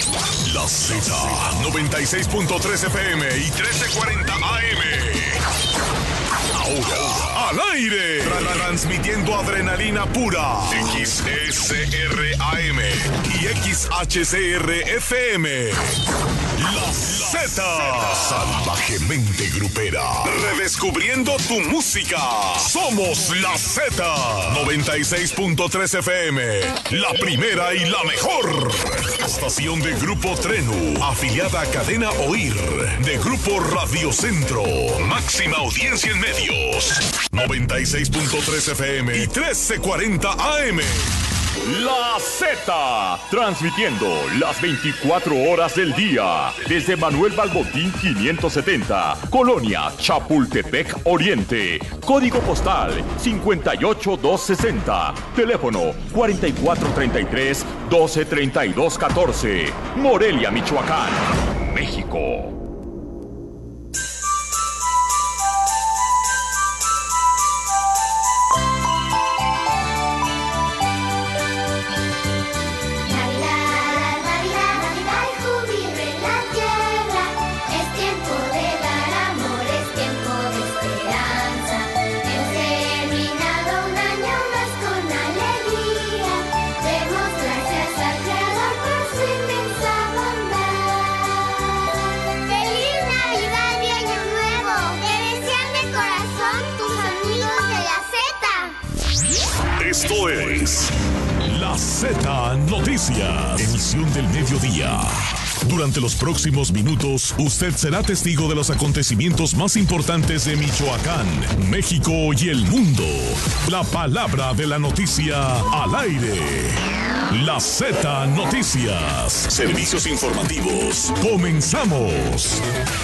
La Z, 96.3 FM y 1340 AM. Ahora, al aire. Transmitiendo adrenalina pura. XSRAM y XHCR-FM. La Z. Salvajemente grupera. Redescubriendo tu música. Somos la Z. 96.3 FM. La primera y la mejor. Estación de Grupo Trenu. Afiliada a Cadena Oír. De Grupo Radio Centro. Máxima audiencia en medios. 96.3 FM y 1340 AM. La Z, transmitiendo las 24 horas del día, desde Manuel Balbotín 570, Colonia Chapultepec Oriente, código postal 58260, teléfono 4433-123214, Morelia, Michoacán, México. Esto es La Z Noticias, emisión del mediodía. Durante los próximos minutos, usted será testigo de los acontecimientos más importantes de Michoacán, México y el mundo. La palabra de la noticia al aire. La Z Noticias. Servicios informativos. Comenzamos.